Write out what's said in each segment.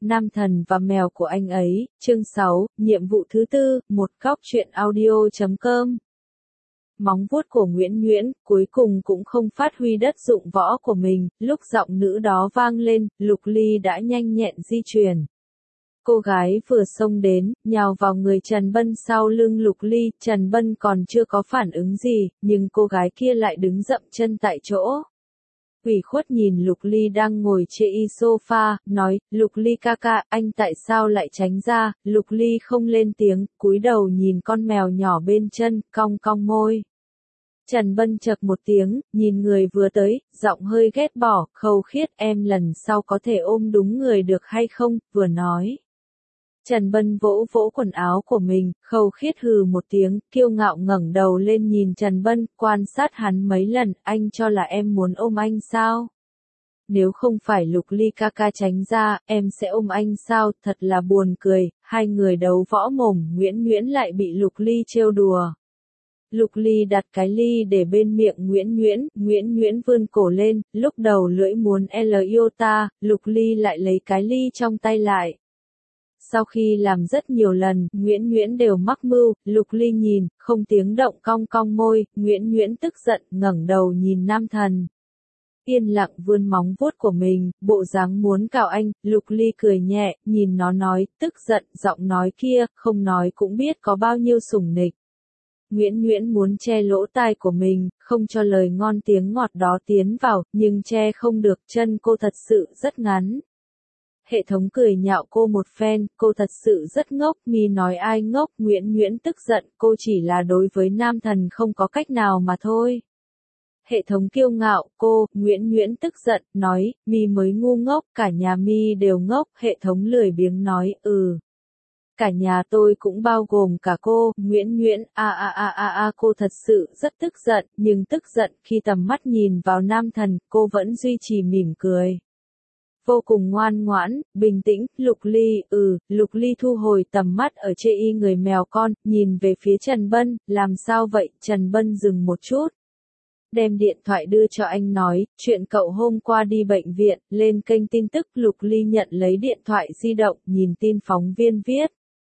Nam thần và mèo của anh ấy, chương 6, nhiệm vụ thứ tư, một góc truyện audio.com. Móng vuốt của Nguyễn Nguyễn, cuối cùng cũng không phát huy đất dụng võ của mình, lúc giọng nữ đó vang lên, Lục Ly đã nhanh nhẹn di chuyển. Cô gái vừa xông đến, nhào vào người Trần Bân sau lưng Lục Ly, Trần Bân còn chưa có phản ứng gì, nhưng cô gái kia lại đứng dậm chân tại chỗ. Ủy khuất nhìn Lục Ly đang ngồi trên sofa, nói, Lục Ly ca ca, anh tại sao lại tránh ra, Lục Ly không lên tiếng, cúi đầu nhìn con mèo nhỏ bên chân, cong cong môi. Trần Bân chậc một tiếng, nhìn người vừa tới, giọng hơi ghét bỏ, Khâu Khiết em lần sau có thể ôm đúng người được hay không, vừa nói. Trần Bân vỗ vỗ quần áo của mình, Khâu Khiết hừ một tiếng, kiêu ngạo ngẩng đầu lên nhìn Trần Bân, quan sát hắn mấy lần, anh cho là em muốn ôm anh sao? Nếu không phải Lục Ly ca ca tránh ra, em sẽ ôm anh sao, thật là buồn cười, hai người đấu võ mồm, Nguyễn Nguyễn lại bị Lục Ly trêu đùa. Lục Ly đặt cái ly để bên miệng Nguyễn Nguyễn vươn cổ lên, lúc đầu lưỡi muốn iota, Lục Ly lại lấy cái ly trong tay lại. Sau khi làm rất nhiều lần, Nguyễn Nguyễn đều mắc mưu, Lục Ly nhìn, không tiếng động cong cong môi, Nguyễn Nguyễn tức giận, ngẩng đầu nhìn nam thần. Yên lặng vươn móng vuốt của mình, bộ dáng muốn cào anh, Lục Ly cười nhẹ, nhìn nó nói, tức giận, giọng nói kia, không nói cũng biết có bao nhiêu sủng nịch. Nguyễn Nguyễn muốn che lỗ tai của mình, không cho lời ngon tiếng ngọt đó tiến vào, nhưng che không được, chân cô thật sự rất ngắn. Hệ thống cười nhạo cô một phen, cô thật sự rất ngốc, mi nói ai ngốc, Nguyễn Nguyễn tức giận, cô chỉ là đối với nam thần không có cách nào mà thôi. Hệ thống kiêu ngạo, cô, Nguyễn Nguyễn tức giận, nói, mi mới ngu ngốc, cả nhà mi đều ngốc, hệ thống lười biếng nói, Cả nhà tôi cũng bao gồm cả cô, Nguyễn Nguyễn, cô thật sự rất tức giận, nhưng tức giận khi tầm mắt nhìn vào nam thần, cô vẫn duy trì mỉm cười. Vô cùng ngoan ngoãn, bình tĩnh, Lục Ly, Lục Ly thu hồi tầm mắt ở chê y người mèo con, nhìn về phía Trần Bân, làm sao vậy, Trần Bân dừng một chút. Đem điện thoại đưa cho anh nói, chuyện cậu hôm qua đi bệnh viện, lên kênh tin tức, Lục Ly nhận lấy điện thoại di động, nhìn tin phóng viên viết.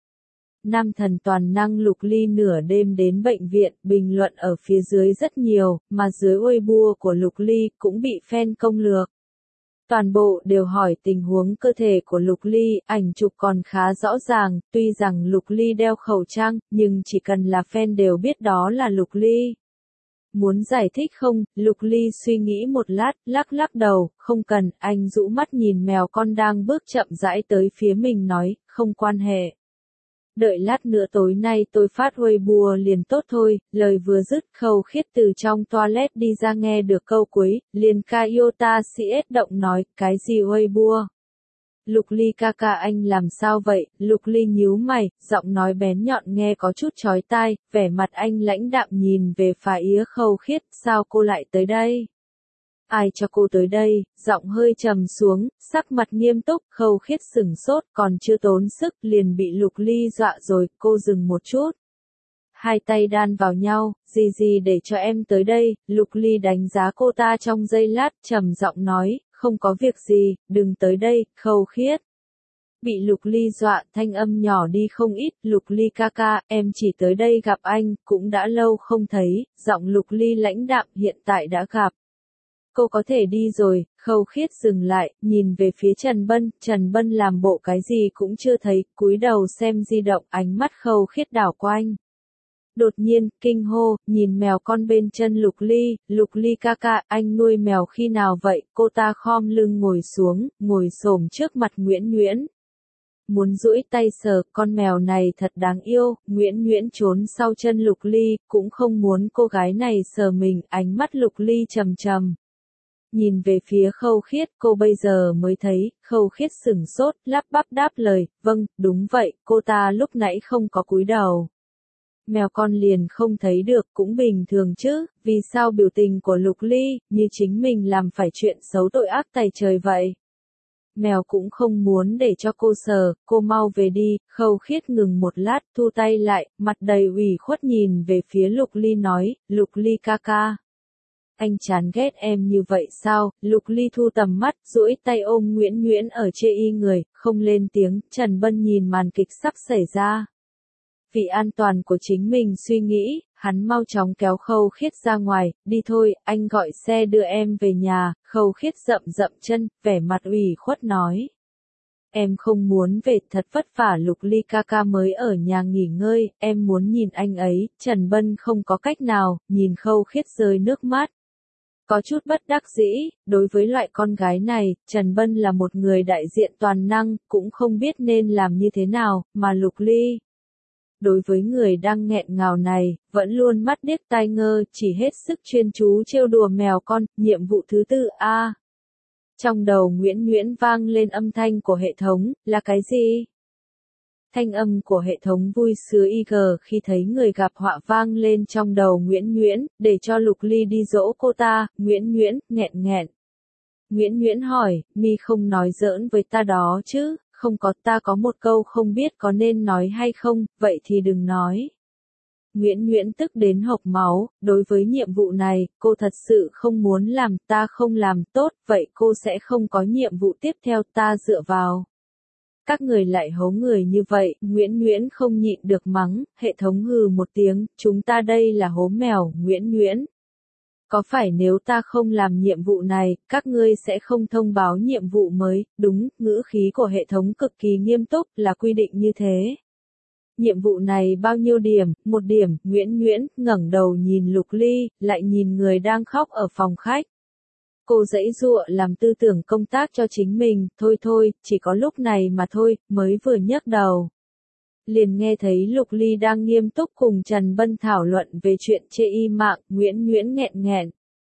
Nam thần toàn năng Lục Ly nửa đêm đến bệnh viện, bình luận ở phía dưới rất nhiều, mà dưới Weibo của Lục Ly cũng bị fan công lược. Toàn bộ đều hỏi tình huống cơ thể của Lục Ly, ảnh chụp còn khá rõ ràng, tuy rằng Lục Ly đeo khẩu trang, nhưng chỉ cần là fan đều biết đó là Lục Ly. Muốn giải thích không, Lục Ly suy nghĩ một lát, lắc đầu, không cần, anh rũ mắt nhìn mèo con đang bước chậm rãi tới phía mình nói, không quan hệ. Đợi lát nữa tối nay tôi phát Weibo liền tốt thôi, lời vừa dứt Khâu Khiết từ trong toilet đi ra nghe được câu cuối, liền ca iota CS động nói, cái gì Weibo? Lục Ly ca ca anh làm sao vậy, Lục Ly nhíu mày, giọng nói bén nhọn nghe có chút chói tai, vẻ mặt anh lãnh đạm nhìn về phía Khâu Khiết, sao cô lại tới đây? Ai cho cô tới đây, giọng hơi trầm xuống, sắc mặt nghiêm túc, Khâu Khiết sửng sốt, còn chưa tốn sức, liền bị Lục Ly dọa rồi, cô dừng một chút. Hai tay đan vào nhau, gì để cho em tới đây, Lục Ly đánh giá cô ta trong giây lát, trầm giọng nói, không có việc gì, đừng tới đây, Khâu Khiết. Bị Lục Ly dọa, thanh âm nhỏ đi không ít, Lục Ly ca ca, em chỉ tới đây gặp anh, cũng đã lâu không thấy, giọng Lục Ly lãnh đạm hiện tại đã gặp. Cô có thể đi rồi, Khâu Khiết dừng lại, nhìn về phía Trần Bân làm bộ cái gì cũng chưa thấy, cúi đầu xem di động, ánh mắt Khâu Khiết đảo quanh. Đột nhiên, kinh hô, nhìn mèo con bên chân Lục Ly ca ca, anh nuôi mèo khi nào vậy, cô ta khom lưng ngồi xuống, ngồi xổm trước mặt Nguyễn Nguyễn. Muốn duỗi tay sờ, con mèo này thật đáng yêu, Nguyễn Nguyễn trốn sau chân Lục Ly, cũng không muốn cô gái này sờ mình, ánh mắt Lục Ly trầm. Nhìn về phía Khâu Khiết, cô bây giờ mới thấy, Khâu Khiết sửng sốt, lắp bắp đáp lời, vâng, đúng vậy, cô ta lúc nãy không có cúi đầu. Mèo con liền không thấy được, cũng bình thường chứ, vì sao biểu tình của Lục Ly, như chính mình làm phải chuyện xấu tội ác tày trời vậy. Mèo cũng không muốn để cho cô sờ, cô mau về đi, Khâu Khiết ngừng một lát, thu tay lại, mặt đầy ủy khuất nhìn về phía Lục Ly nói, Lục Ly ca ca. anh chán ghét em như vậy sao? Lục Ly thu tầm mắt, duỗi tay ôm Nguyễn Nguyễn ở chê y người, không lên tiếng. Trần Bân nhìn màn kịch sắp xảy ra. Vì an toàn của chính mình suy nghĩ, hắn mau chóng kéo Khâu Khiết ra ngoài, đi thôi, anh gọi xe đưa em về nhà. Khâu Khiết rậm rậm chân, vẻ mặt ủy khuất nói. Em không muốn về, thật vất vả Lục Ly ca ca mới ở nhà nghỉ ngơi, em muốn nhìn anh ấy. Trần Bân không có cách nào, nhìn Khâu Khiết rơi nước mắt. Có chút bất đắc dĩ, đối với loại con gái này, Trần Bân là một người đại diện toàn năng, cũng không biết nên làm như thế nào, mà Lục Ly. Đối với người đang nghẹn ngào này, vẫn luôn mắt điếc tai ngơ, chỉ hết sức chuyên chú trêu đùa mèo con, nhiệm vụ thứ 4 A. Trong đầu Nguyễn Nguyễn vang lên âm thanh của hệ thống, là cái gì? Thanh âm của hệ thống vui sướng IG khi thấy người gặp họa vang lên trong đầu Nguyễn Nguyễn, để cho Lục Ly đi dỗ cô ta. Nguyễn Nguyễn, nghẹn nghẹn. Nguyễn Nguyễn hỏi, mi không nói giỡn với ta đó chứ? Không có, ta có một câu không biết có nên nói hay không, vậy thì đừng nói. Nguyễn Nguyễn tức đến hộc máu, đối với nhiệm vụ này, cô thật sự không muốn làm, ta không làm tốt, vậy cô sẽ không có nhiệm vụ tiếp theo, ta dựa vào. Các người lại hố người như vậy, Nguyễn Nguyễn không nhịn được mắng, hệ thống hừ một tiếng, chúng ta đây là hố mèo, Nguyễn Nguyễn. Có phải nếu ta không làm nhiệm vụ này, các ngươi sẽ không thông báo nhiệm vụ mới, đúng, ngữ khí của hệ thống cực kỳ nghiêm túc, là quy định như thế. Nhiệm vụ này bao nhiêu điểm? 1 điểm, Nguyễn Nguyễn, ngẩng đầu nhìn Lục Ly, lại nhìn người đang khóc ở phòng khách. Cô giãy giụa làm tư tưởng công tác cho chính mình, thôi, chỉ có lúc này mà thôi, mới vừa nhấc đầu. Liền nghe thấy Lục Ly đang nghiêm túc cùng Trần Bân thảo luận về chuyện chê y mạng, Nguyễn Nguyễn nghẹn nghẹn.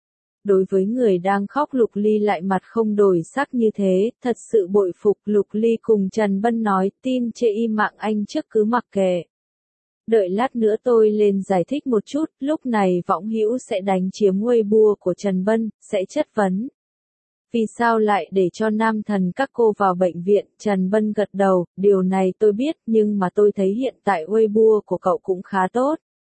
Đối với người đang khóc Lục Ly lại mặt không đổi sắc như thế, thật sự bội phục. Lục Ly cùng Trần Bân nói, tin chê y mạng anh trước cứ mặc kệ. Đợi lát nữa tôi lên giải thích một chút, lúc này Võng Hữu sẽ đánh chiếm Weibo của Trần Bân, sẽ chất vấn. Vì sao lại để cho nam thần các cô vào bệnh viện? Trần Bân gật đầu, điều này tôi biết, nhưng mà tôi thấy hiện tại Weibo của cậu cũng khá tốt.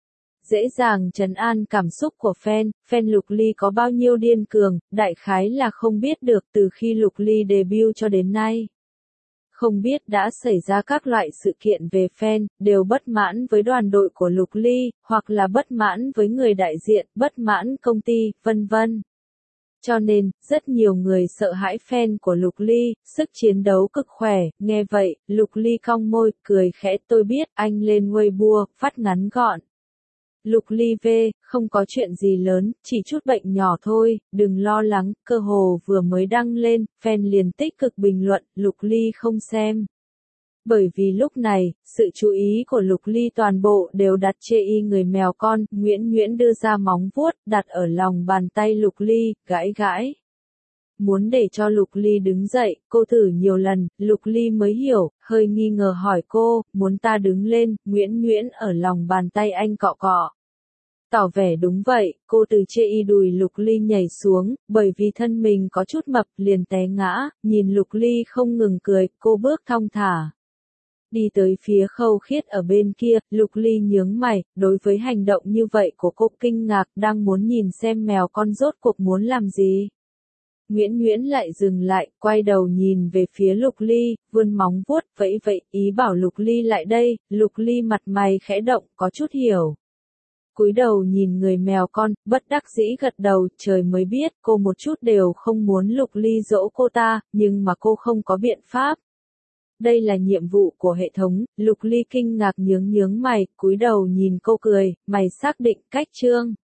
Dễ dàng trấn an cảm xúc của fan Lục Ly có bao nhiêu điên cường, đại khái là không biết được từ khi Lục Ly debut cho đến nay. Không biết đã xảy ra các loại sự kiện về fan, đều bất mãn với đoàn đội của Lục Ly, hoặc là bất mãn với người đại diện, bất mãn công ty, vân vân. Cho nên, rất nhiều người sợ hãi fan của Lục Ly, sức chiến đấu cực khỏe, nghe vậy, Lục Ly cong môi, cười khẽ, tôi biết, anh lên Weibo, phát ngắn gọn. Lục Ly V, không có chuyện gì lớn, chỉ chút bệnh nhỏ thôi, đừng lo lắng, cơ hồ vừa mới đăng lên, fan liền tích cực bình luận, Lục Ly không xem. Bởi vì lúc này, sự chú ý của Lục Ly toàn bộ đều đặt chê y người mèo con, Nguyễn Nguyễn đưa ra móng vuốt, đặt ở lòng bàn tay Lục Ly, gãi gãi. Muốn để cho Lục Ly đứng dậy, cô thử nhiều lần, Lục Ly mới hiểu, hơi nghi ngờ hỏi cô, muốn ta đứng lên, Nguyễn Nguyễn ở lòng bàn tay anh cọ cọ. Tỏ vẻ đúng vậy, cô từ chê y đùi Lục Ly nhảy xuống, bởi vì thân mình có chút mập liền té ngã, nhìn Lục Ly không ngừng cười, cô bước thong thả. Đi tới phía Khâu Khiết ở bên kia, Lục Ly nhướng mày, đối với hành động như vậy của cô kinh ngạc, đang muốn nhìn xem mèo con rốt cuộc muốn làm gì. Nguyễn Nguyễn lại dừng lại, quay đầu nhìn về phía Lục Ly, vươn móng vuốt, vẫy ý bảo Lục Ly lại đây. Lục Ly mặt mày khẽ động, có chút hiểu. Cúi đầu nhìn người mèo con, bất đắc dĩ gật đầu, trời mới biết, cô một chút đều không muốn Lục Ly dỗ cô ta, nhưng mà cô không có biện pháp. Đây là nhiệm vụ của hệ thống, Lục Ly kinh ngạc nhướng mày, cúi đầu nhìn cô cười, mày xác định cách chương.